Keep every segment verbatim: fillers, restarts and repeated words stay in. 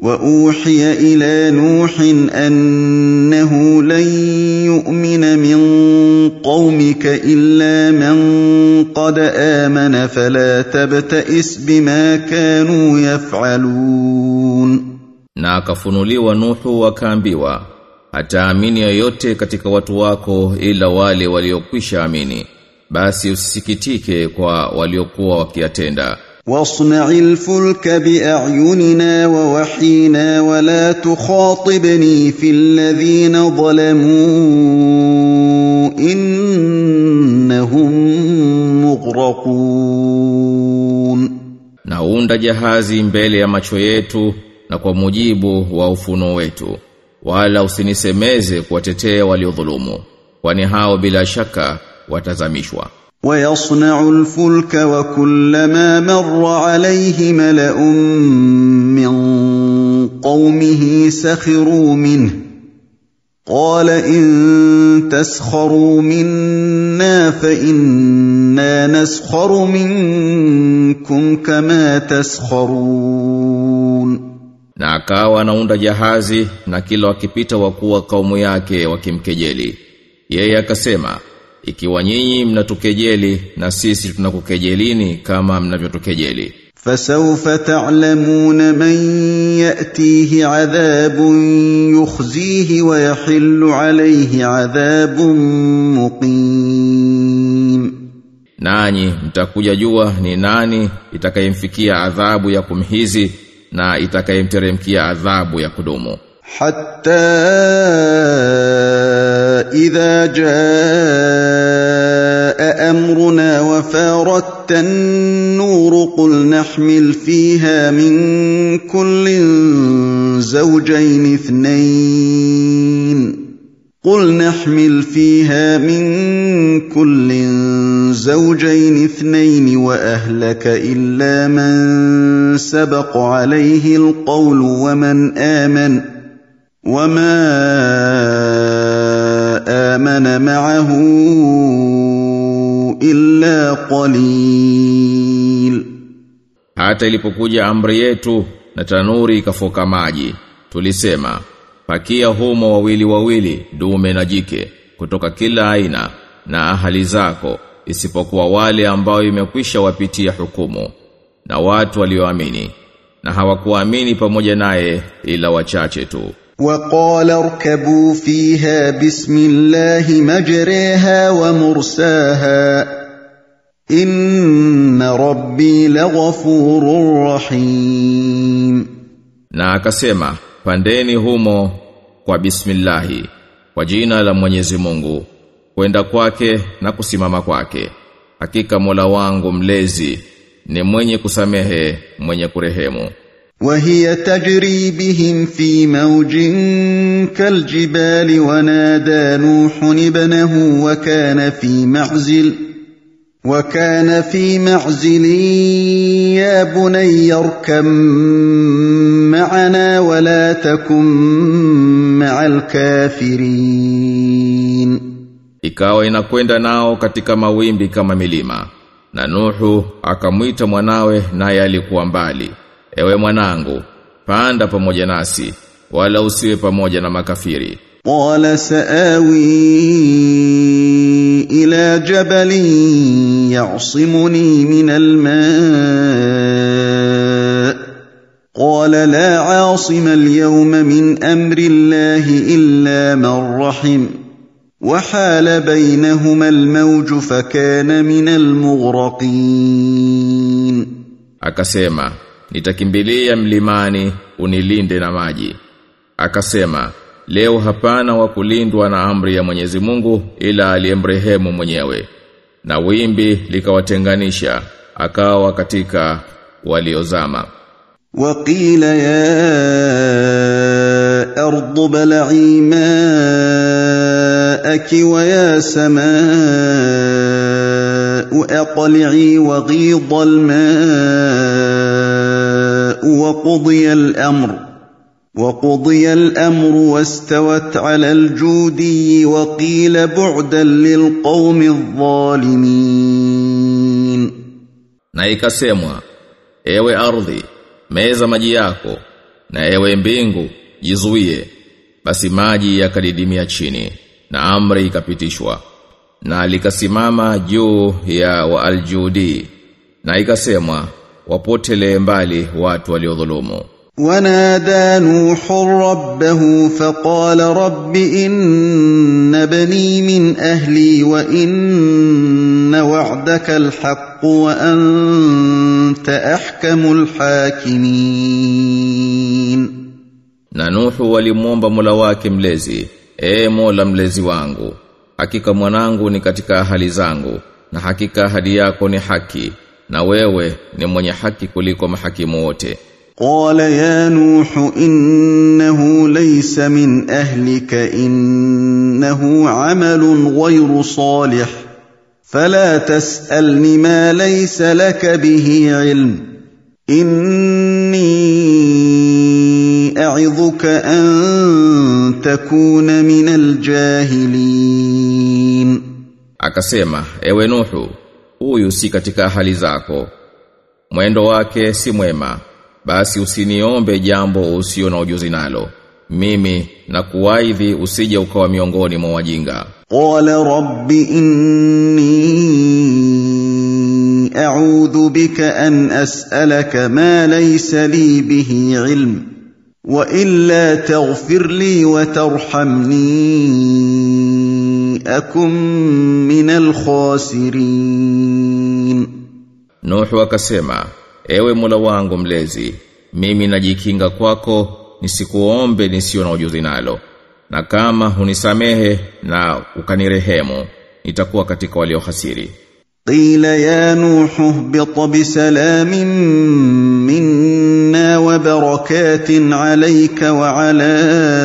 وأوحي إلى نوح أنه لن يؤمن من قومك إلا من قد آمن فلا تبتئس بما كانوا يفعلون. Na akafunuliwa Nuhu wakaambiwa, hataamini yoyote katika watu wako ila wale waliokwisha amini, basi usisikitike kwa waliokuwa wakiyatenda. واصنع الفلك بأعيننا ووحينا ولا تخاطبني في الذين ظلموا إنهم مغرقون. Na unda jahazi mbele ya macho yetu na kwa mujibu wa ufunuo wetu, wala usinisemeze kuwatetea waliodhulumu, kwani hao bila shaka watazamishwa. ويصنع الفلك وكلما مر عليه ملأ من قومه سخروا منه قال إن تسخروا منا فإنا نسخر منكم كما تسخرون. Na akawa anaunda jahazi na kila wakipita wakuu wa kaumu yake wakimkejeli. Yeye akasema, ikiwa nyinyi mnatukejeli na sisi tunakukejelini kama mnavyotukejeli. فسوف تعلمون من يأتيه عذاب يخزيه ويحل عليه عذاب مقيم. Nanyi mtakuja jua ni nani itakayemfikia adhabu ya kumhizi na itakayemteremkia adhabu ya kudumu. حتى إذا جاء أمرنا وفارت النور قل نحمل فيها من كل زوجين اثنين قل نحمل فيها من كل زوجين اثنين وأهلك إلا من سبق عليه القول ومن آمن وما آمن معه إلا قليل. Hata ilipokuja amri yetu na tanuri ikafoka maji, tulisema, pakia humo wawili wawili, dume na jike, kutoka kila aina, na ahali zako, isipokuwa wale ambao imekwisha wapitia hukumu, na watu walioamini, na hawakuamini pamoja naye ila wachache tu. وقال اركبوا فيها بسم الله مجريها ومرساها إن ربي لغفور رحيم. Na akasema, pandeni humo kwa bismillahi, kwa jina la Mwenyezi Mungu, kwenda kwake na kusimama kwake. Hakika Mola wangu mlezi ni mwenye kusamehe, mwenye kurehemu. وهي تجري بهم في موج كالجبال ونادى نوح ابنه وكان في معزل وكان في معزل يا بني اركب معنا ولا تكن مع الكافرين. Ikawa inakwenda nao katika mawimbi kama milima, na Nuhu akamwita mwanawe naye alikuwa mbali, ewe mwanangu, panda pamoja nasi, wala usiwe pamoja na makafiri. قال سآوي إلى جبل يعصمني من الماء قال لا عاصم اليوم من أمر الله إلا من رحم وحال بينهما الموج فكان من المغرقين. Akasema, nitakimbilia mlimani unilinde na maji. Akasema, leo hapana wa kulindwa na amri ya Mwenyezi Mungu ila aliyemrehemu mwenyewe. Na wimbi likawatenganisha, akawa katika waliozama. وقيل يا أرض بلعي ماءك ويا سماء أقلعي وغيض الماء وقضي الأمر وقضي الأمر واستوت على الجودي وقيل بعدا للقوم الظالمين. Na ikasemwa, ewe ardhi, meza maji yako, na ewe mbingu jizuie. Basi maji yakadidimia chini na amri ikapitishwa na likasimama juu ya Waaljudi na ikasemwa wapotele mbali watu waliodhulumu. ونادى نوح ربه فقال رب إن بني من أهلي وإن وعدك الحق وأنت أحكم الحاكمين. Na Nuhu walimuomba Mola wake mlezi, e Mola mlezi wangu, hakika mwanangu ni katika ahali zangu, na hakika ahadi yako ni haki, na wewe ni mwenye haki kuliko mahakimu wote. قال يا نوح إنه ليس من أهلك إنه عمل غير صالح فلا تسألني ما ليس لك به علم إني أعظك أن تكون من الجاهلين. Akasema, ewe Nuhu, huyu si katika hali zako, mwendo wake si mwema, basi usiniombe jambo usio na ujuzi nalo, mimi na kuwaidhi usije ukawa miongoni mwa wajinga. Qala rabbi inni a'udhu bika an as'alaka ma laysa li bihi ilm wa illa taghfir li wa tarhamni akun minal khasirin. Nuhu akasema, ewe Mola wangu mlezi, mimi najikinga kwako nisikuombe nisio na ujuzi nalo, na kama hunisamehe na ukanirehemu nitakuwa katika walio hasiri. Qila ya Nuhu ihbit bisalamin minna wa barakatin alayka wa ala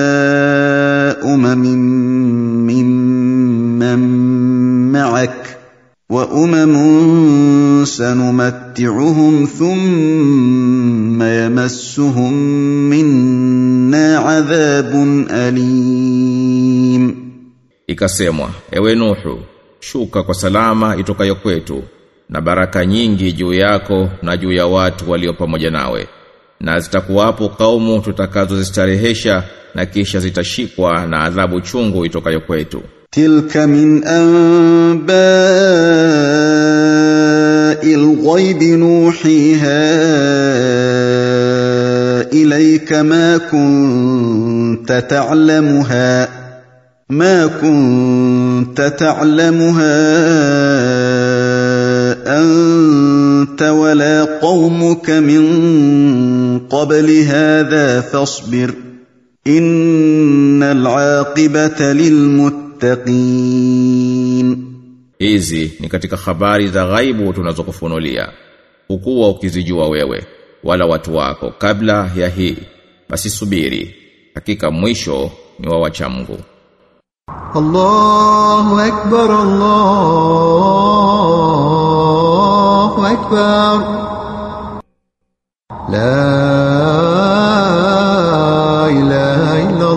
umamin mimman ma'ak wa umamun sanumatti'uhum thumma yamassuhum minna 'adhabun alim. Ikasemwa, ewe Nuhu, shuka kwa salama itokayo kwetu, na baraka nyingi juu yako na juu ya watu walio pamoja nawe, na zitakuwapo kaumu tutakazozistarehesha na kisha zitashikwa na adhabu chungu itokayo kwetu. Tilka min anba'il ghaibi nuhiha ilayka ma kunta ta'lamuha ma kunta ta'lamuha anta wala qaumuka min qabli hadha fasbir innal 'aqibata lilmuttaqin. Hizi ni katika habari za ghaibu tunazokufunulia, hukuwa ukizijua wewe wala watu wako kabla ya hii, basi subiri, hakika mwisho ni wa wacha Mungu. Allahu akbar, Allahu akbar, la ilaha illa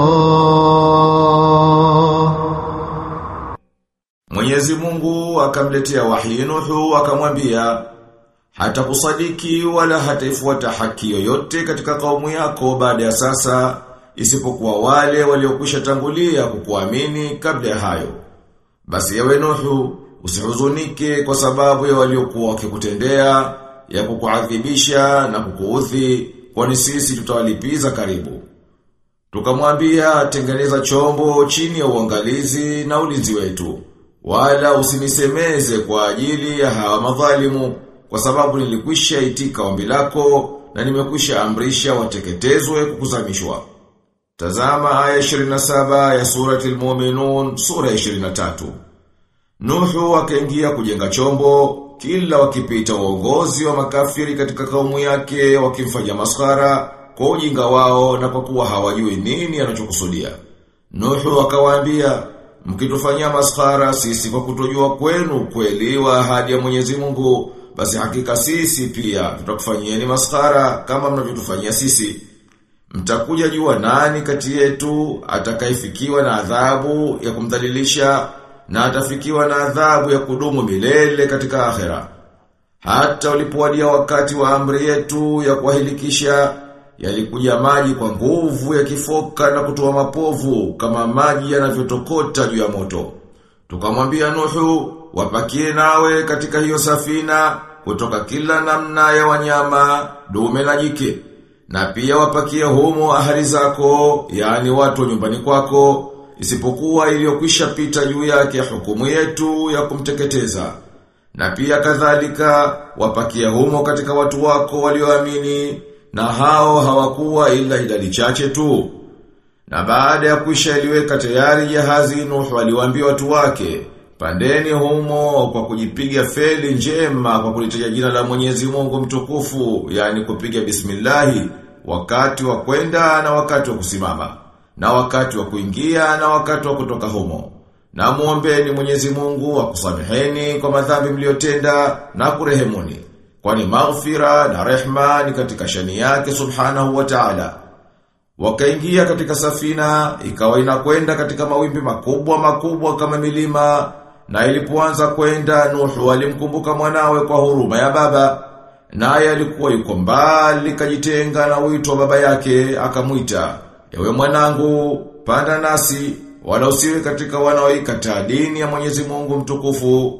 Allah. Mwenyezi Mungu akamletea wahi Nuhu akamwambia, hata kusadiki wala hataifuata haki yoyote katika kaumu yako baada ya sasa, isipokuwa wale waliokwisha tangulia kukuamini kabla ya hayo. Basi ewe Nuhu, usihuzunike kwa sababu ya waliokuwa wakikutendea, ya kukuadhibisha na kukuudhi, kwani sisi tutawalipiza karibu. Tukamwambia, tengeneza chombo chini ya uangalizi na ulinzi wetu, wala usinisemeze kwa ajili ya hawa madhalimu, kwa sababu nilikwisha itika ombi lako na nimekwisha amrisha wateketezwe kukuzamishwa. Tazama aya ishirini na saba ya surati al-Mu'minun, sura ishirini na tatu. Nuhu akaingia kujenga chombo, kila wakipita uongozi wa makafiri katika kaumu yake wakimfanya maskhara kwa ujinga wao na kwa kuwa hawajui nini anachokusudia. Nuhu akawaambia, mkitufanyia maskhara sisi kwa kutojua kwenu kweli wa ahadi ya Mwenyezi Mungu, basi hakika sisi pia tutakufanyieni maskhara kama mnavyotufanyia sisi. Mtakuja jua nani kati yetu atakayefikiwa na adhabu ya kumdhalilisha na atafikiwa na adhabu ya kudumu milele katika akhera. Hata ulipowadia wakati wa amri yetu ya kuwahilikisha, yalikuja maji kwa nguvu ya kifoka na kutoa mapovu kama maji yanavyotokota juu ya moto. Tukamwambia Nuhu, wapakie nawe katika hiyo safina kutoka kila namna ya wanyama, dume na jike. Na pia wapakie humo ahali zako, yani watu nyumbani kwako, isipokuwa iliyokwisha pita juu yake hukumu yetu ya kumteketeza. Na pia kadhalika wapakie humo katika watu wako walioamini, na hao hawakuwa ila idadi chache tu. Na baada ya kuisha iliweka tayari jahazi, Nuhu aliwaambia watu wake, pandeni humo kwa kujipiga feli njema kwa kulitaja jina la Mwenyezi Mungu mtukufu, yani kupiga bismillahi, wakati wa kwenda na wakati wa kusimama, na wakati wa kuingia na wakati wa kutoka humo. Na muombeni Mwenyezi Mungu akusameheni kwa madhambi mliotenda na kurehemuni, kwani maghfira na rehma ni katika shani yake subhanahu wa ta'ala. Wakaingia katika safina, ikawa inakwenda katika mawimbi makubwa makubwa kama milima, na ilipoanza kwenda Nuhu alimkumbuka mwanawe kwa huruma ya baba, naye alikuwa yuko mbali kajitenga na wito wa baba yake, akamuita, ewe mwanangu, panda nasi, wala usiwe katika wanaoikataa dini ya Mwenyezi Mungu mtukufu.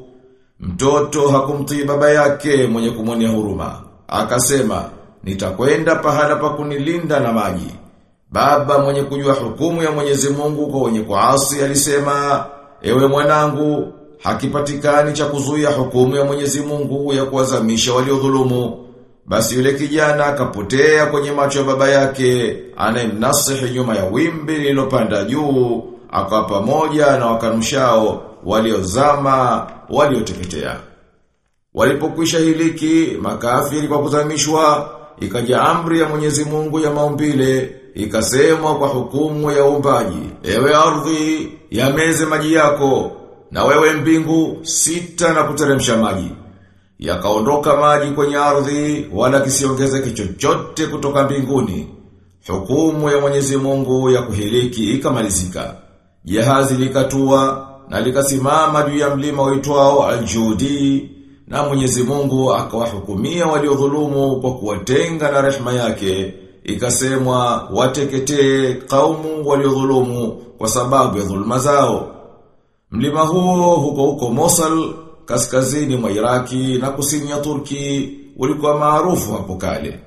Mtoto hakumtii baba yake mwenye kumwonea huruma, akasema, nitakwenda pahala pa kunilinda na maji. Baba mwenye kujua hukumu ya Mwenyezi Mungu kwa wenye kuasi alisema, ewe mwanangu, hakipatikani cha kuzuia hukumu ya Mwenyezi Mungu ya kuwazamisha waliodhulumu. Basi yule kijana akapotea kwenye macho ya baba yake, anayemnasihi nyuma ya wimbi lililopanda juu, akawa pamoja na wakanumshao waliozama, walioteketea. Walipokwisha hiliki makafiri kwa kuzamishwa, ikaja amri ya Mwenyezi Mungu ya maumbile, ikasemwa kwa hukumu ya uumbaji, ewe ardhi, yameze maji yako, na wewe mbingu, sita na kuteremsha maji. Yakaondoka maji kwenye ardhi, wala kisiongezeke chochote kutoka mbinguni. Hukumu ya Mwenyezi Mungu ya kuhiliki ikamalizika. Jahazi likatua na likasimama juu ya mlima uitwao Al-Judi, na Mwenyezi Mungu akawahukumia waliodhulumu kwa kuwatenga na rehema yake. Ikasemwa wateketee kaumu waliodhulumu kwa sababu ya dhulma zao. Mlima huo huko huko Mosul, kaskazini mwa Iraki na kusini ya Turki, ulikuwa maarufu hapo kale.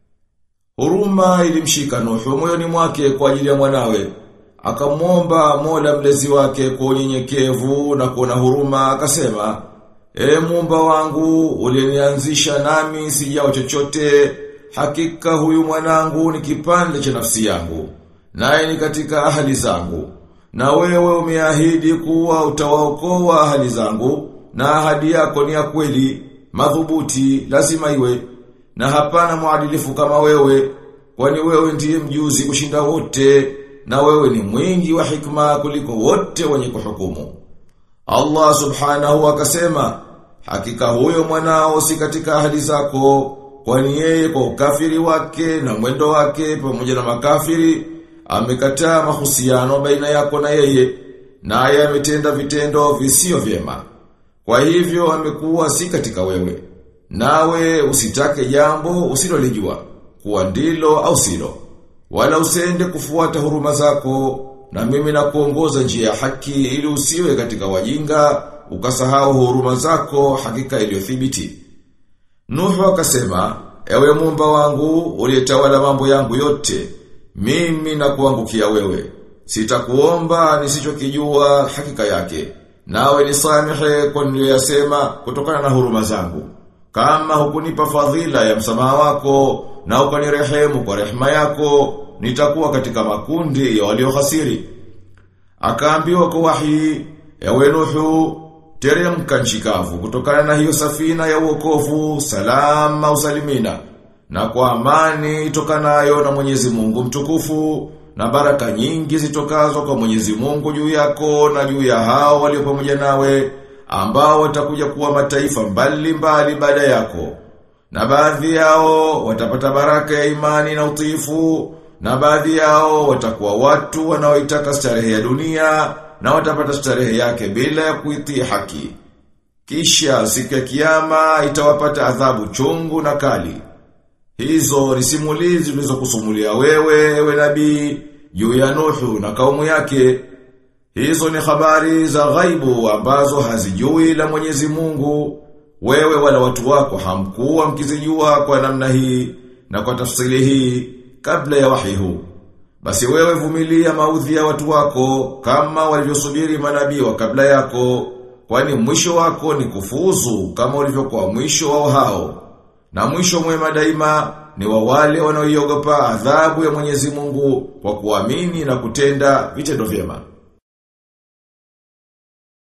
Huruma ilimshika Nuhu moyoni mwake kwa ajili ya mwanawe. Akamwomba Mola mlezi wake kwa unyenyekevu na kuona huruma, akasema, ewe Muumba wangu uliyenianzisha nami sijao chochote, hakika huyu mwanangu ni kipande cha nafsi yangu, naye ni katika ahali zangu, na wewe umeahidi kuwa utawaokoa ahali zangu, na ahadi yako ni ya kweli, madhubuti, lazima iwe, na hapana muadilifu kama wewe, kwani wewe ndiye mjuzi kushinda wote, na wewe ni mwingi wa hikma kuliko wote wenye kuhukumu. Allah subhanahu akasema, hakika huyo mwanao si katika ahadi zako, kwani yeye kwa ukafiri wake na mwendo wake pamoja na makafiri amekataa mahusiano baina yako na yeye, naye ametenda vitendo visio vyema. Kwa hivyo amekuwa si katika wewe. Nawe usitake jambo usilolijua, kuwa ndilo au silo, wala usende kufuata huruma zako, na mimi nakuongoza njia ya haki ili usiwe katika wajinga ukasahau huruma zako hakika iliyothibiti. Nuhu akasema, ewe Muumba wangu uliyetawala mambo yangu yote, mimi nakuangukia wewe, sitakuomba nisichokijua hakika yake, nawe nisamehe kwa niliyosema kutokana na huruma zangu. Kama hukunipa fadhila ya msamaha wako na ukanirehemu kwa rehema yako, nitakuwa katika makundi ya waliohasiri. Akaambiwa kwa wahi, ewe Nuhu, teremka nchi kavu kutokana na hiyo safina ya uokovu, salama usalimina, na kwa amani itokanayo na Mwenyezi Mungu mtukufu, na baraka nyingi zitokazo kwa Mwenyezi Mungu juu yako na juu ya hao walio pamoja nawe, ambao watakuja kuwa mataifa mbali mbali baada yako. Na baadhi yao watapata baraka ya imani na utiifu, na baadhi yao watakuwa watu wanaoitaka starehe ya dunia, na watapata starehe yake bila ya kuitii haki. Kisha siku ya kiyama itawapata adhabu chungu na kali. Hizo ni simulizi tulizokusumulia wewe ewe nabii juu ya Nuhu na kaumu yake. Hizo ni habari za ghaibu ambazo hazijui la Mwenyezi Mungu. Wewe wala watu wako hamkuwa mkizijua kwa namna hii na kwa tafsiri hii kabla ya wahi huu. Basi wewe vumilia maudhi ya watu wako kama walivyosubiri manabii wa kabla yako, kwani mwisho wako ni kufuzu kama ulivyokuwa mwisho wao hao. Na mwisho mwema daima ni wa wale wanaoiogopa adhabu ya Mwenyezi Mungu kwa kuamini na kutenda vitendo vyema.